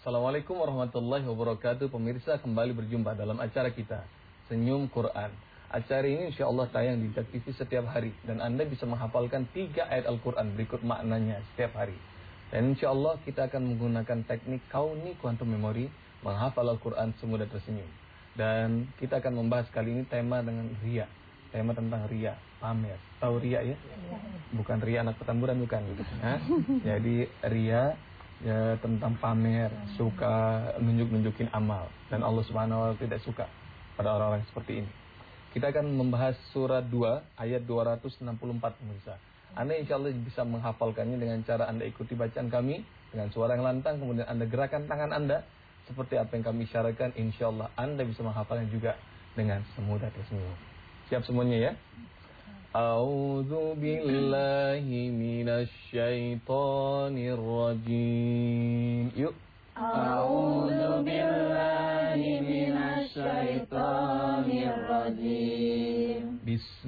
Assalamualaikum warahmatullahi wabarakatuh. Pemirsa, kembali berjumpa dalam acara kita Senyum Quran. Acara ini insyaAllah tayang di Jak TV setiap hari, dan Anda bisa menghafalkan 3 ayat Al-Quran berikut maknanya setiap hari. Dan insyaAllah kita akan menggunakan teknik kauni quantum memory, menghafal Al-Quran semudah tersenyum. Dan kita akan membahas kali ini tema dengan riya. Tema tentang riya, pamer. Tahu riya ya? Bukan riya anak petamburan, bukan. Jadi riya ya, tentang pamer, suka nunjuk-nunjukin amal, dan Allah Subhanahu wa taala tidak suka pada orang-orang seperti ini. Kita akan membahas surat 2 ayat 264 pemirsa. Anda insyaallah bisa menghafalkannya dengan cara Anda ikuti bacaan kami dengan suara yang lantang, kemudian Anda gerakan tangan Anda seperti apa yang kami isyaratkan. Insyaallah Anda bisa menghafalnya juga dengan semudah tersenyum. Siap semuanya ya? A'udzu billahi minasy syaithanir rajim. Yuk. A'udzu billahi minasy syaithanir rajim.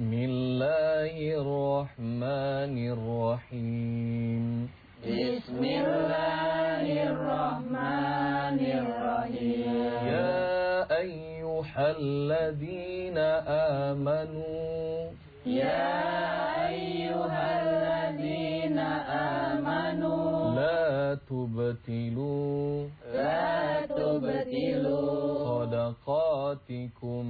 Bismillahirrahmanirrahim. Bismillahirrahmanirrahim. Ya ayyuhalladzina amanu. Ya ayyuhalladzina amanu. La tubtilu sadaqatikum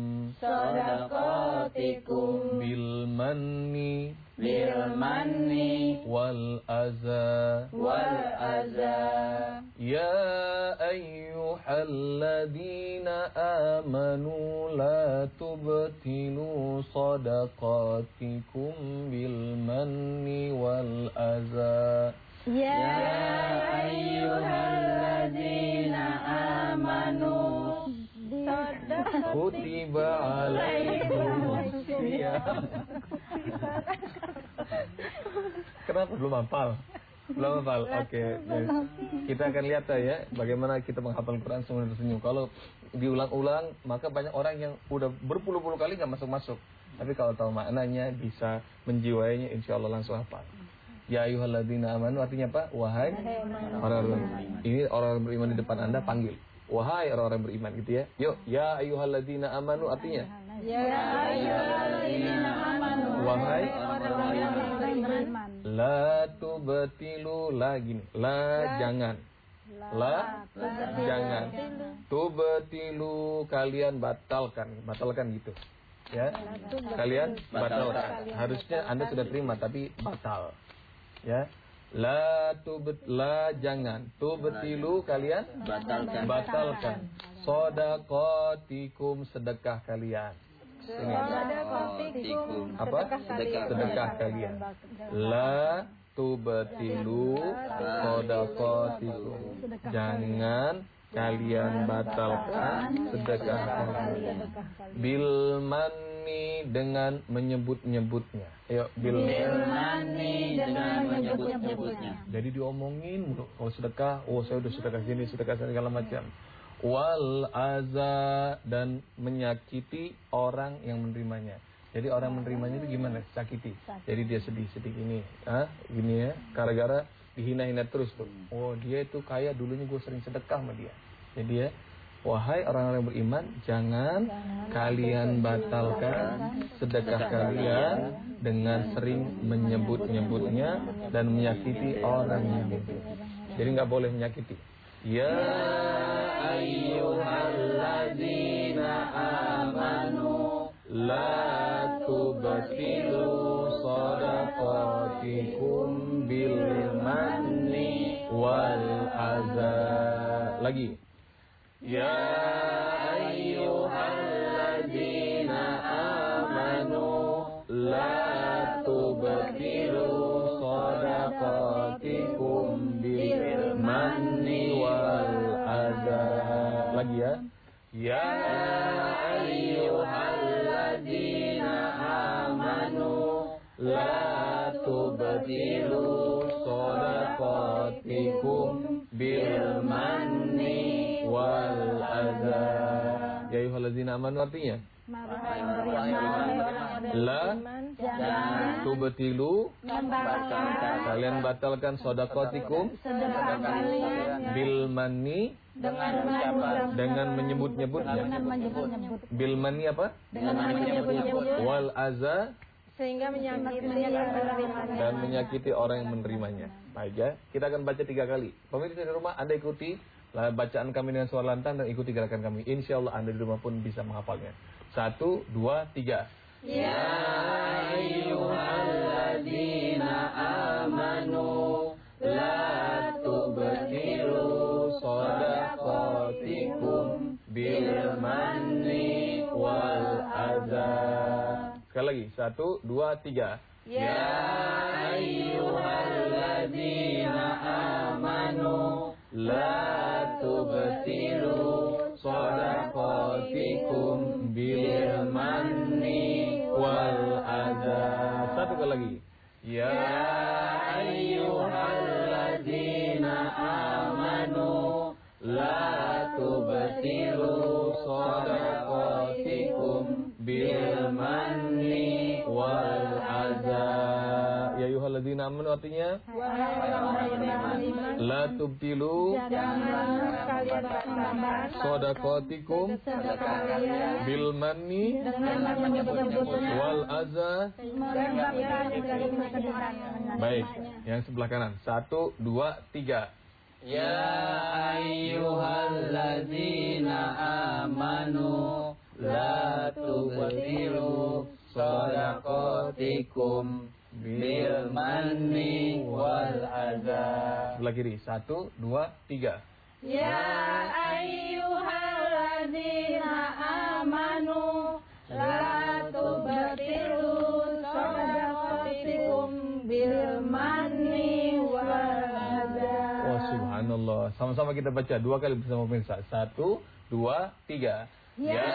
bil manni wal adza. Ya ayyuhalladzina amanu la tubtilu sadaqatikum bil manni wal adza. Ya ayyuhalladzina amanu kutiba alaikum siyam. Kenapa belum hafal? Belum hafal. Oke. Kita akan lihat ya bagaimana kita menghafal Quran sambil tersenyum. Kalau diulang-ulang maka banyak orang yang udah berpuluh-puluh kali nggak masuk-masuk. Tapi kalau tahu maknanya bisa menjiwainya, insyaallah langsung hafal. Ya ayyuhalladzina amanu artinya apa? Wahai orang beriman. Ini orang beriman di depan Anda panggil. Wahai orang-orang beriman gitu ya. Yuk, ya ayyuhalladzina amanu artinya. Ya ayyuhalladzina amanu. Wahai orang-orang beriman. La tubtilu, la gini. La jangan. La jangan. Tubtilu kalian batalkan gitu. Ya. Kalian batalkan. Harusnya Anda sudah terima tapi batal. Ya. La jangan. Tubtilu kalian batalkan. Shadaqatikum sedekah kalian. Apa? Sedekah kalian. La tubtilu shadaqatikum. Jangan kalian batalkan sedekah kalian. Bil manni dengan menyebut-nyebutnya. Ayo bil manni dengan menyebut-nyebutnya. Jadi diomongin mulu. Kalau sedekah, oh saya udah sedekah sini, sedekah segala macam. Wal aza dan menyakiti orang yang menerimanya. Jadi orang menerimanya itu gimana? Sakiti. Jadi dia sedih-sedih ini, gini ya, gara-gara dihina-hina terus tuh. Oh dia itu kaya, dulunya gue sering sedekah sama dia. Jadi ya, wahai orang-orang beriman, jangan kalian batalkan sedekah kalian dengan sering menyebut-nyebutnya dan menyakiti orang yang itu. Jadi nggak boleh menyakiti. Ya ayyuhalladzina amanu la tubtilu sadaqatikum bil manni wal adza. Lagi. Ya ayyuhalladzina amanu la tubtilu sadaqatikum bil manni wal adza. Lagi ya. Ya ayyuhalladzina amanu la tubtilu sadaqatikum bil manni wal adza. Ya ayyuhalladzina amanu artinya la Jangan tubtilu membatalkan kalian batalkan sedekahatikum sedekah kalian bil manni dengan menyebut-nyebutnya. Bil manni apa? dengan menyebut-nyebut Wal aza sehingga menyakiti dan menyakiti orang yang menerimanya. Baik ya, kita akan baca 3 kali. Pemirsa di rumah, Anda ikuti bacaan kami dengan suara lantang dan ikuti gerakan kami. Insya Allah Anda di rumah pun bisa menghafalnya. 1, 2, 3. Ya ayyuhalladzina amanu la tubtilu shadaqatikum bil manni wal adza. Sekali lagi, 1, 2, 3. Ya ayyuhalladzina amanu La tubtilu shadaqatikum bil manni wal adza. Satu kali lagi. Ya ayyuhalladzina amanu la tubtilu shadaqatikum bil manni wal adza. Ya ayyuhalladzina amanu artinya la tubtilu janganlah kalian batalkan shadaqatikum bil manni dengan menyebut-nyebutnya wal adza. menyebabkan dari kesedihan. Baik, yang sebelah kanan. 1, 2, 3. Ya ayyuhalladzina amanu la tubtilu shadaqatikum bil manni wal adza. Sebelah kiri. 1, 2, 3. Ya ayyuhalladzina amanu la tubtilu shadaqatikum bil manni wal adza. Oh subhanallah. Sama-sama kita baca 2 kali bersama pemirsa. 1, 2, 3. Ya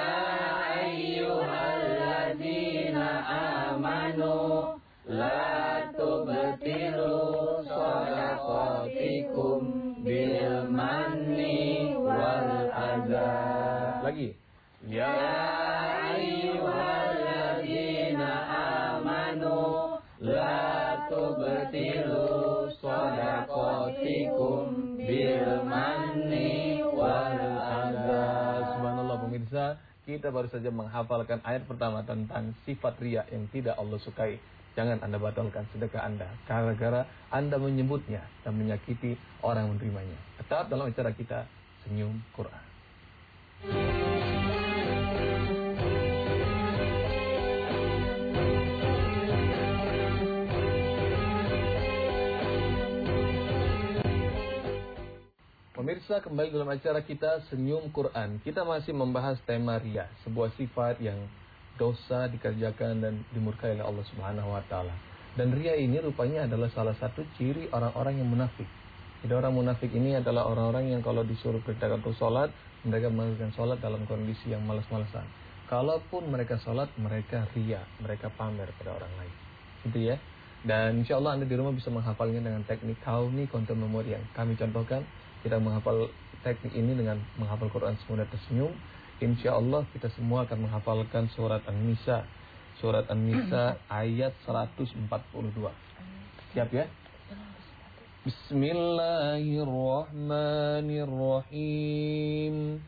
ayyuhalladzina amanu la tubtilu shadaqatikum bil manni wal adza. Lagi. Ya ayyuhalladzina amanu la tubtilu shadaqatikum bil manni wal adza. Subhanallah pemirsa, kita baru saja menghafalkan ayat pertama tentang sifat riya yang tidak Allah sukai. Jangan Anda batalkan sedekah Anda gara-gara Anda menyebutnya dan menyakiti orang yang menerimanya. Tetap dalam acara kita Senyum Quran. Pemirsa, kembali dalam acara kita Senyum Quran. Kita masih membahas tema riya, sebuah sifat yang dosa dikerjakan dan dimurkai oleh Allah Subhanahu wa taala. Dan riya ini rupanya adalah salah satu ciri orang-orang yang munafik. Jadi orang munafik ini adalah orang-orang yang kalau disuruh kerjakan untuk sholat, mereka melakukan sholat dalam kondisi yang malas-malasan. Kalaupun mereka sholat, mereka riya, mereka pamer pada orang lain. Gitu ya. Dan insya Allah Anda di rumah bisa menghafalnya dengan teknik kauni konten memori yang kami contohkan. Kita menghafal teknik ini dengan menghafal Quran semudah tersenyum. Insya Allah kita semua akan menghafalkan surat An-Nisa. Surat An-Nisa ayat 142. Siap ya? Bismillahirrahmanirrahim.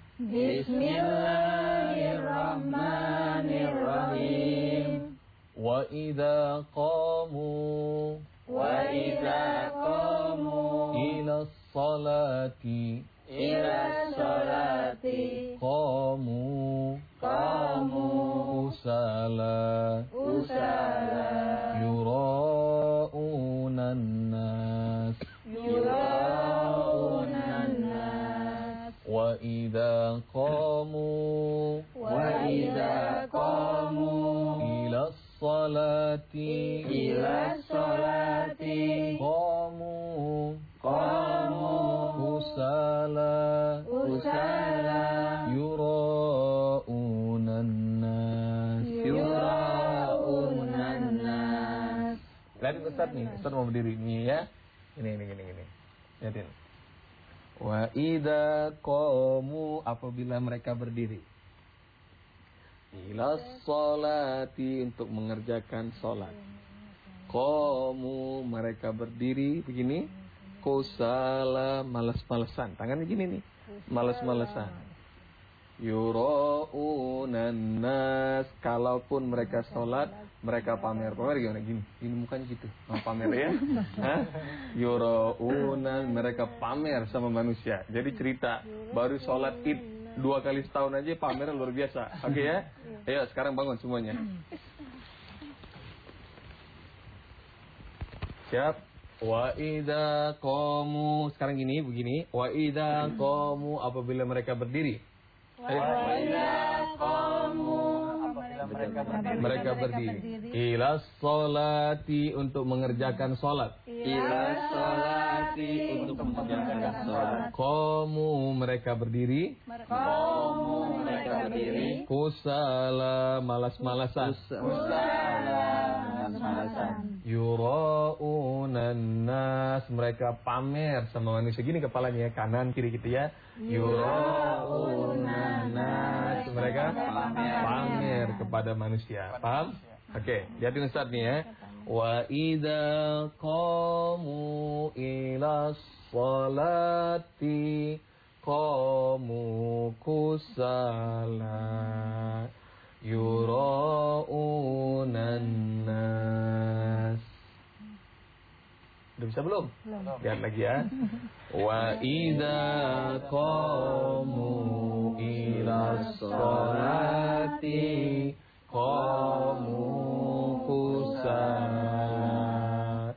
Bismillahirrahmanirrahim. Wa idza qamu ila salati qamu usala yura'unan nas wa idza qamu ila salati qamu usala yura'unan nas. Lihatin Ustaz nih, Ustaz mau berdiri nih ya. Ini. Lihatin. Wa idza qamu, apabila mereka berdiri. Ilas sholati, untuk mengerjakan sholat. Qamu, mereka berdiri begini. Kusala, malas-malesan. Tangannya gini nih, malas-malesan. Yura'unan nas, kalaupun mereka sholat, mereka pamer. Pamer gimana? Gini mukanya gitu, pamer ya. Yura'unan, mereka pamer sama manusia. Jadi cerita, baru sholat id 2 kali setahun aja pamer luar biasa. Oke ya? Ayo sekarang bangun semuanya. Siap. Wa idza qamu, sekarang gini begini. Wa idza qamu, apabila mereka berdiri. Wa idza qamu, mereka berdiri. Ilas sholati, untuk mengerjakan sholat. Ilas sholati, untuk mengerjakan sholat. Qamu, mereka berdiri. Qamu, mereka berdiri. Kusala, malas-malasan. Kusala, malas-malasan. Yura'unan nas, mereka pamer sama manusia. Gini kepalanya, kanan kiri gitu ya. Yura'unan nas, mereka pamer kepada manusia. Paham? Oke, lihatin Ustaz nih ya. Wa idza qamu ila sholati qamu kusala yura'unan nas. Udah bisa belum? Lihat lagi ya. Wa idza qamu ila sholati qamu kusala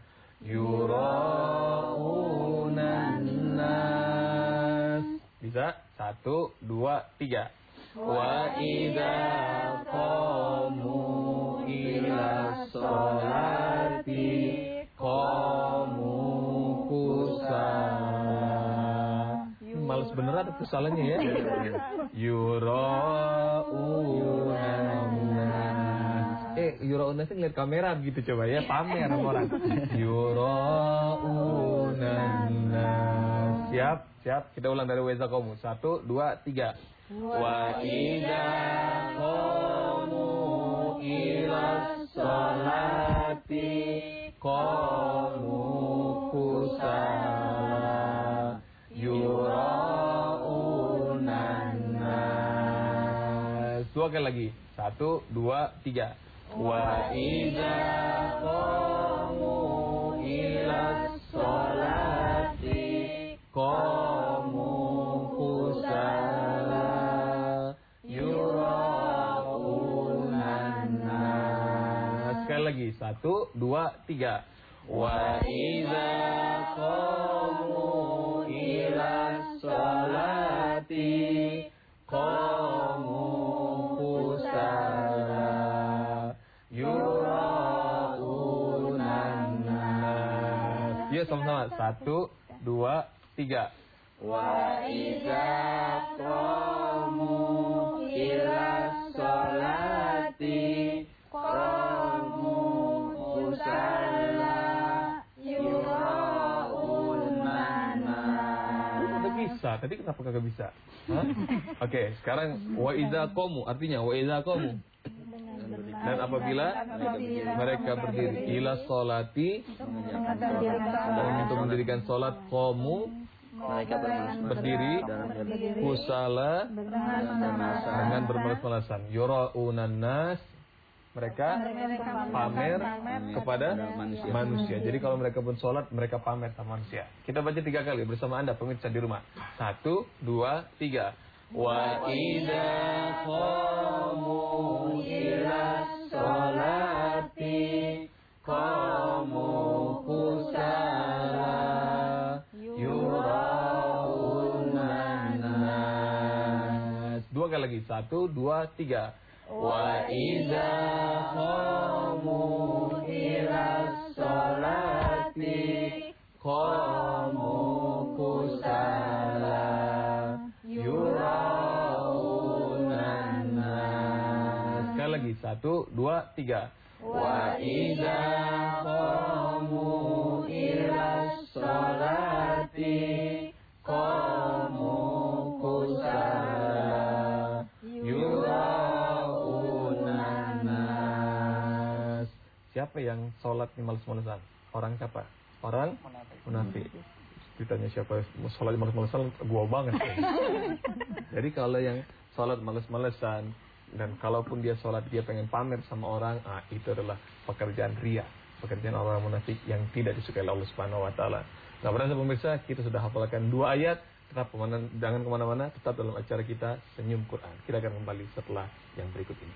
yura'unan nas. Bisa? 1, 2, 3. Wa idza qamu ila sholati qamu kusala. Males beneran kusalanya ya. Yura'unan nas. Yura'unan nas ngeliat kamera gitu coba ya, pamer sama orang. Yura'unan nas. Siap. Kita ulang dari weza qamu. 1, 2, 3. Wa idza qamu ila sholati qamu kusala yura'unan nas. 2 kali lagi. 1, 2, 3. Wa idza qamu ila sholati qamu kusala yura'unan nas. Sekali lagi. 1, 2, 3. Wa idza qamu ila sholati qamu kusala yura'unan nas. Ya sama-sama. 1, 2, 3. Wa idza qamu ila sholati qamu kusala yura'unan nas. Udah bisa. Tadi kenapa kagak bisa? Oke, sekarang wa idza qamu, artinya wa idza qamu, dan apabila mereka berdiri ila sholati, untuk mendirikan sholat, qamu, mereka berdiri, kusala, dengan bermalas-malasan. Yura'unan nas, mereka pamer kepada manusia. Jadi kalau mereka pun sholat, mereka pamer sama manusia. Kita baca 3 kali bersama Anda pemirsa di rumah. 1, 2, 3. Wa idza qamu ila sholati qamu kusala yura'unan nas. 2 kali lagi. 1, 2, 3. Wa idza qamu ila sholati qamu kusala yura'unan nas. Sekali lagi. 1, 2, 3. Wa idza qamu ila sholati qamu kusala yura'unan. malas-malasan. Orang siapa? Orang munafik. Ditanya siapa sholat malas-malasan, gua banget. Jadi kalau yang sholat malas-malasan, dan kalaupun dia sholat dia pengen pamer sama orang, itu adalah pekerjaan riya, pekerjaan orang munafik yang tidak disukai Allah Subhanahu Wa Taala. Nah, berasa pemirsa, kita sudah hafalkan 2 ayat. Tetap jangan kemana-mana, tetap dalam acara kita Senyum Quran. Kita akan kembali setelah yang berikut ini.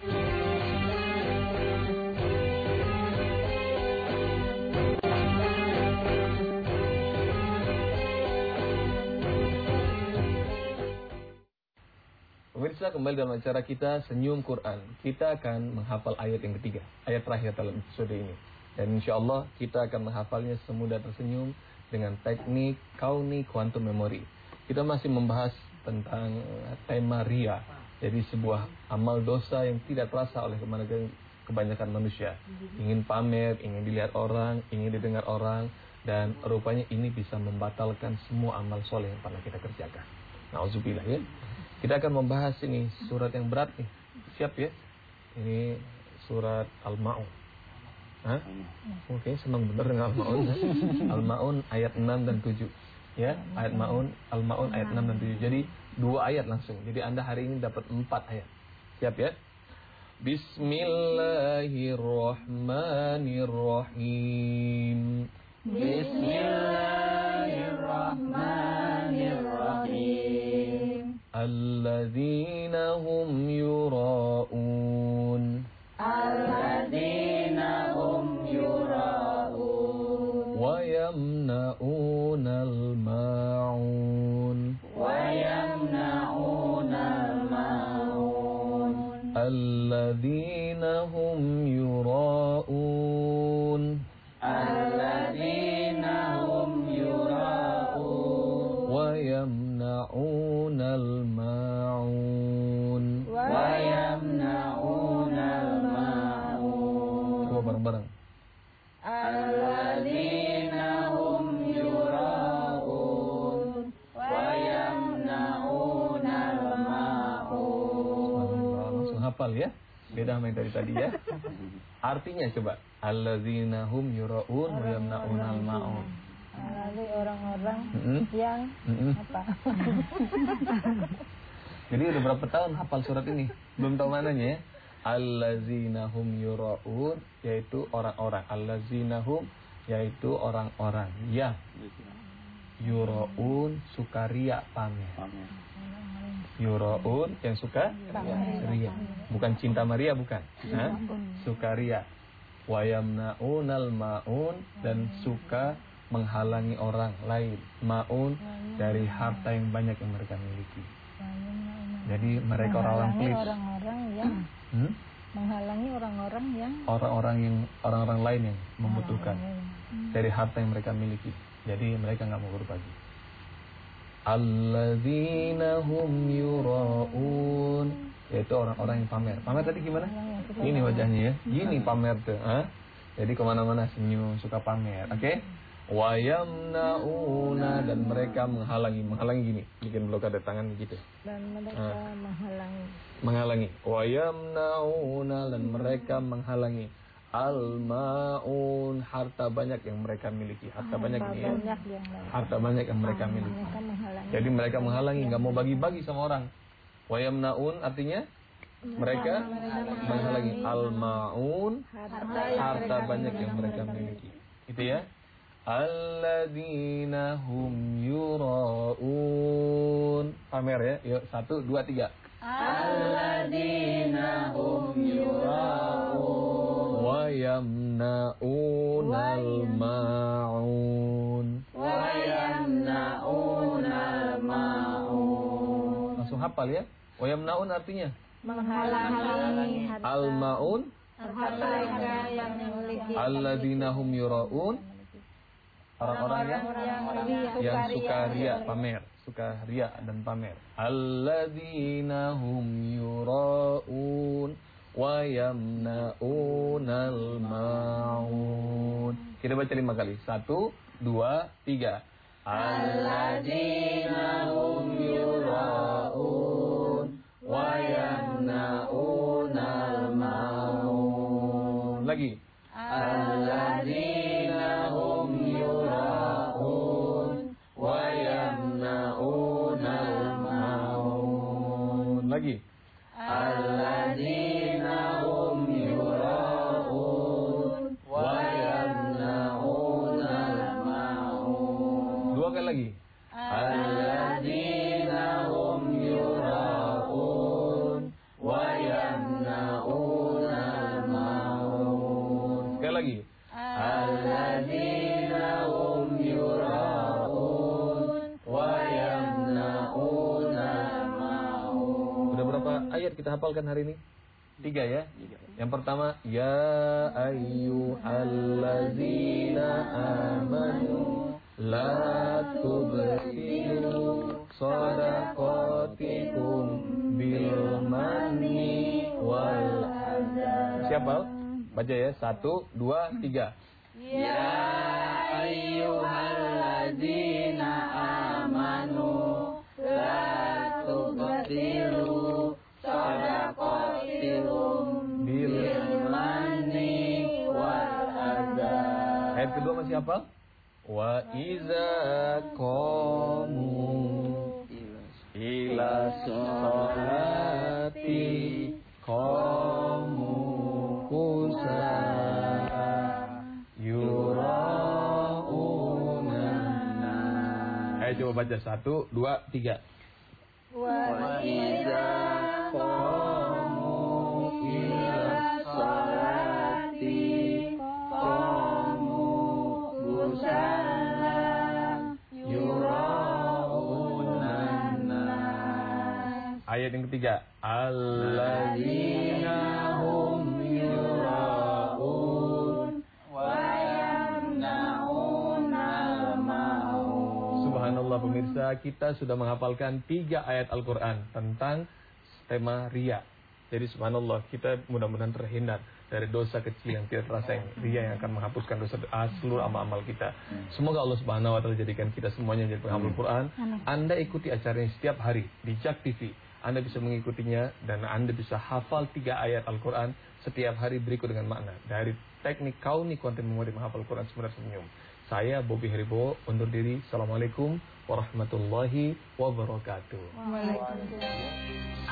Pemirsa, kembali dalam acara kita Senyum Quran. Kita akan menghafal ayat yang ketiga, ayat terakhir dalam episode ini. Dan insya Allah kita akan menghafalnya semudah tersenyum dengan teknik kauni quantum memory. Kita masih membahas tentang tema riya. Jadi sebuah amal dosa yang tidak terasa oleh kebanyakan manusia. Ingin pamer, ingin dilihat orang, ingin didengar orang. Dan rupanya ini bisa membatalkan semua amal soleh yang pernah kita kerjakan. Nauzubillah ya. Kita akan membahas ini surat yang berat nih. Siap ya? Ini surat Al-Ma'un. Oke, senang bener dengan Al-Ma'un. Al-Ma'un ayat 6 dan 7. Ya, ayat Al-Ma'un ayat 6 dan 7. Jadi 2 ayat langsung. Jadi Anda hari ini dapat 4 ayat. Siap ya? Bismillahirrahmanirrahim. Bismillahirrahmanirrahim. Alladzina hum yura'un. Alladzina hum yura'un. Wa yamna'unal ma'un. Wa yamna'unal ma'un. Alladzina hum yura'un. Alladzina hum yura'un. Wa yamna'unal ma'un. Wa yamna'unal ma'un. Coba bareng-bareng. Alladzina hum yura'un. Wa yamna'unal ma'un. Langsung hafal ya. Beda sama yang tadi ya. Artinya coba. Alladzina hum yura'un wa yamna'unal ma'un. Lalu orang-orang yang apa? Jadi udah berapa tahun hafal surat ini? Belum tahu mananya ya. Alladzina hum yura'un, yaitu orang-orang. Alladzina hum, yaitu orang-orang yang yura'un, suka riya, pamer. Yura'un, yang suka riya. Bukan cinta Maria, bukan. Suka riya. Wa yamna'unal ma'un, dan suka menghalangi orang lain. Ma'un, dari harta yang banyak yang mereka miliki. Jadi mereka orang-orang pelit. Orang-orang yang menghalangi orang-orang lain yang membutuhkan dari harta yang mereka miliki. Jadi mereka nggak mau berbagi. Alladzina hum yura'un, yaitu orang-orang yang pamer. Pamer tadi gimana? Ini wajahnya ya. Gini pamer tuh. Jadi kemana-mana senyum, suka pamer. Oke? Wa yamna'una, dan mereka menghalangi gini, bikin blokade tangan gitu. Dan mereka menghalangi. Wa yamna'una, dan mereka menghalangi al-ma'un, harta banyak yang mereka miliki. Harta banyak ini ya. Harta banyak yang mereka miliki. Jadi mereka menghalangi, nggak mau bagi-bagi sama orang. Wa yamna'un artinya mereka menghalangi al-ma'un, harta banyak yang mereka miliki. Itu ya. Alladzina hum yura'un. Pamer ya. Yuk 1, 2, 3. Alladzina hum yura'un. Wa yamna'unal ma'un. Wa yamna'unal ma'un. Langsung hafal ya. Wa yamna'un artinya menghalangi al-ma'un, harta yang memiliki. alladzina hum yura'un, orang-orang yang suka riya, pamer, suka riya dan pamer. Alladzina hum yura'un wa yamna'unal ma'un. Kita baca 5 kali. 1, 2, 3. Alladzina hum yura'un wa yamna'unal ma'un. Lagi. Alladzina Lagi. Alladzina hum yura'un wa yamna'unal ma'un. Dua kali lagi. Alladzina hum yura'un wa yamna'unal ma'un. Sekali lagi. Alladzina hum yura'un wa yamna'unal ma'un. Udah berapa ayat kita hafalkan hari ini? 3 ya. Yang pertama, ya ayyuhallazina amanu la tubtilu shadaqatikum bil manni wal adha. Siapa? Baca ya. 1, 2, 3. Ya ayyuhalladzina amanu la tubtilu shadaqatikum bil manni wal adha. Ayat kedua masih hafal? Wa iza qamu ila sholati qamu kusala yura'unan. Ayo coba baca 1, 2, 3. Wa iza qamu ila sholati qamu kusala yura'unan nas. Ayat yang ketiga, alladzina hum yura'un wa yamna'unal ma'un. Subhanallah pemirsa, kita sudah menghafalkan 3 ayat Al-Quran tentang tema riya. Jadi subhanallah, kita mudah-mudahan terhindar dari dosa kecil yang tidak terasa, yang riya yang akan menghapuskan dosa seluruh amal-amal kita. Semoga Allah Subhanahu wa taala jadikan kita semuanya jadi penghafal Quran. Anda ikuti acaranya setiap hari di JAK TV. Anda bisa mengikutinya dan Anda bisa hafal 3 ayat Al-Quran setiap hari berikut dengan makna. Dari teknik kauni konten memori menghafal Quran sebenarnya senyum. Saya Bobby Heribo undur diri. Assalamualaikum warahmatullahi wabarakatuh. Waalaikumsalam.